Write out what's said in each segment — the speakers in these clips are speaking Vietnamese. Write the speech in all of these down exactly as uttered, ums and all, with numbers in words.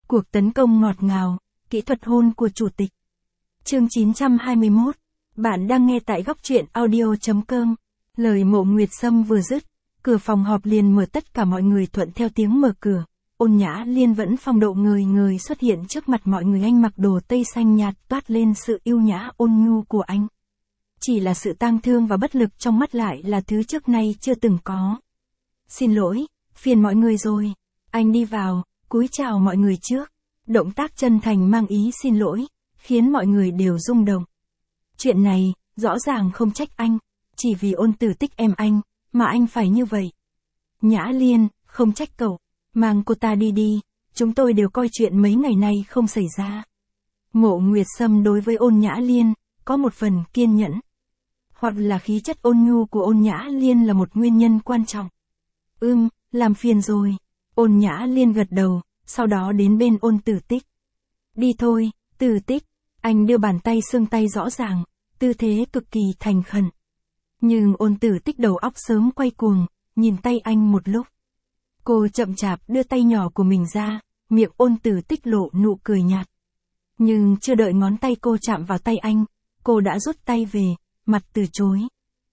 Cuộc tấn công ngọt ngào, kỹ thuật hôn của chủ tịch. Chương chín trăm hai mươi mốt. Bạn đang nghe tại góc truyện audio chấm com. Lời Mộ Nguyệt Sâm vừa dứt, cửa phòng họp liền mở, tất cả mọi người thuận theo tiếng mở cửa. Ôn Nhã Liên vẫn phong độ ngời ngời xuất hiện trước mặt mọi người. Anh mặc đồ tây xanh nhạt toát lên sự yêu nhã ôn nhu của anh. Chỉ là sự tang thương và bất lực trong mắt lại là thứ trước nay chưa từng có. Xin lỗi, phiền mọi người rồi. Anh đi vào, cúi chào mọi người trước. Động tác chân thành mang ý xin lỗi, khiến mọi người đều rung động. Chuyện này, rõ ràng không trách anh, chỉ vì Ôn Tử Tích em anh, mà anh phải như vậy. Nhã Liên, không trách cậu, mang cô ta đi đi, chúng tôi đều coi chuyện mấy ngày nay không xảy ra. Mộ Nguyệt Sâm đối với Ôn Nhã Liên, có một phần kiên nhẫn. Hoặc là khí chất ôn nhu của Ôn Nhã Liên là một nguyên nhân quan trọng. Ưm, làm phiền rồi. Ôn Nhã Liên gật đầu, sau đó đến bên Ôn Tử Tích. Đi thôi, Tử Tích. Anh đưa bàn tay xương tay rõ ràng, tư thế cực kỳ thành khẩn. Nhưng Ôn Tử Tích đầu óc sớm quay cuồng, nhìn tay anh một lúc. Cô chậm chạp đưa tay nhỏ của mình ra, miệng Ôn Tử Tích lộ nụ cười nhạt. Nhưng chưa đợi ngón tay cô chạm vào tay anh, cô đã rút tay về, mặt từ chối.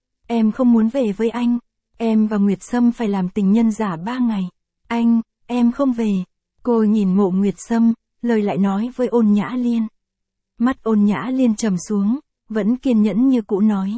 Em không muốn về với anh, em và Nguyệt Sâm phải làm tình nhân giả ba ngày. Anh, em không về. Cô nhìn Mộ Nguyệt Sâm, lời lại nói với Ôn Nhã Liên. Mắt Ôn Nhã Liên trầm xuống, vẫn kiên nhẫn như cũ nói.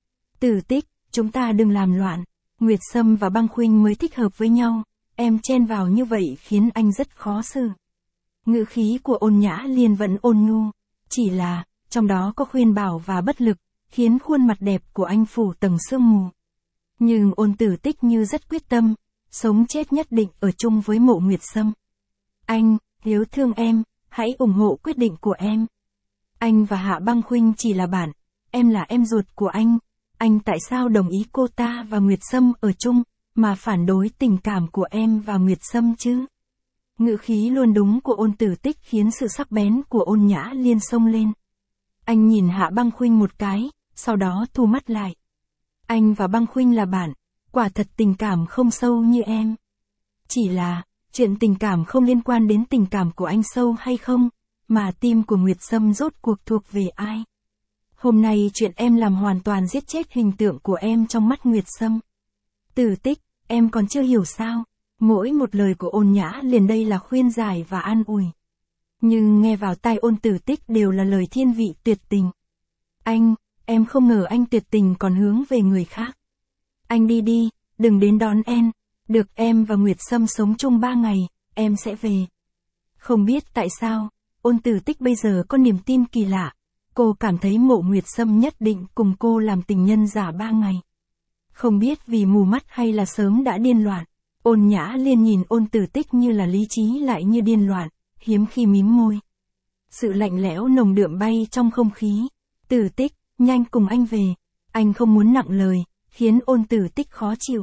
Tử Tích, chúng ta đừng làm loạn, Nguyệt Sâm và Băng Khuynh mới thích hợp với nhau, em chen vào như vậy khiến anh rất khó xử. Ngữ khí của Ôn Nhã Liên vẫn ôn nhu, chỉ là, trong đó có khuyên bảo và bất lực, khiến khuôn mặt đẹp của anh phủ tầng sương mù. Nhưng Ôn Tử Tích như rất quyết tâm, sống chết nhất định ở chung với Mộ Nguyệt Sâm. Anh, nếu thương em, hãy ủng hộ quyết định của em. Anh và Hạ Băng Khuynh chỉ là bạn, em là em ruột của anh, anh tại sao đồng ý cô ta và Nguyệt Sâm ở chung, mà phản đối tình cảm của em và Nguyệt Sâm chứ? Ngữ khí luôn đúng của Ôn Tử Tích khiến sự sắc bén của Ôn Nhã Liên xông lên. Anh nhìn Hạ Băng Khuynh một cái, sau đó thu mắt lại. Anh và Băng Khuynh là bạn, quả thật tình cảm không sâu như em. Chỉ là, chuyện tình cảm không liên quan đến tình cảm của anh sâu hay không, mà tim của Nguyệt Sâm rốt cuộc thuộc về ai. Hôm nay chuyện em làm hoàn toàn giết chết hình tượng của em trong mắt Nguyệt Sâm. Tử Tích, em còn chưa hiểu sao, mỗi một lời của Ôn Nhã liền đây là khuyên giải và an ủi. Nhưng nghe vào tai Ôn Tử Tích đều là lời thiên vị tuyệt tình. Anh, em không ngờ anh tuyệt tình còn hướng về người khác. Anh đi đi, đừng đến đón em, được em và Nguyệt Sâm sống chung ba ngày, em sẽ về. Không biết tại sao, Ôn Tử Tích bây giờ có niềm tin kỳ lạ, cô cảm thấy Mộ Nguyệt Sâm nhất định cùng cô làm tình nhân giả ba ngày. Không biết vì mù mắt hay là sớm đã điên loạn, Ôn Nhã Liên nhìn Ôn Tử Tích như là lý trí lại như điên loạn, hiếm khi mím môi. Sự lạnh lẽo nồng đượm bay trong không khí. Tử Tích, nhanh cùng anh về. Anh không muốn nặng lời, khiến Ôn Tử Tích khó chịu.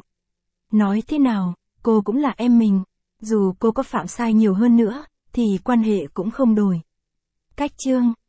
Nói thế nào, cô cũng là em mình. Dù cô có phạm sai nhiều hơn nữa, thì quan hệ cũng không đổi. Cách chương.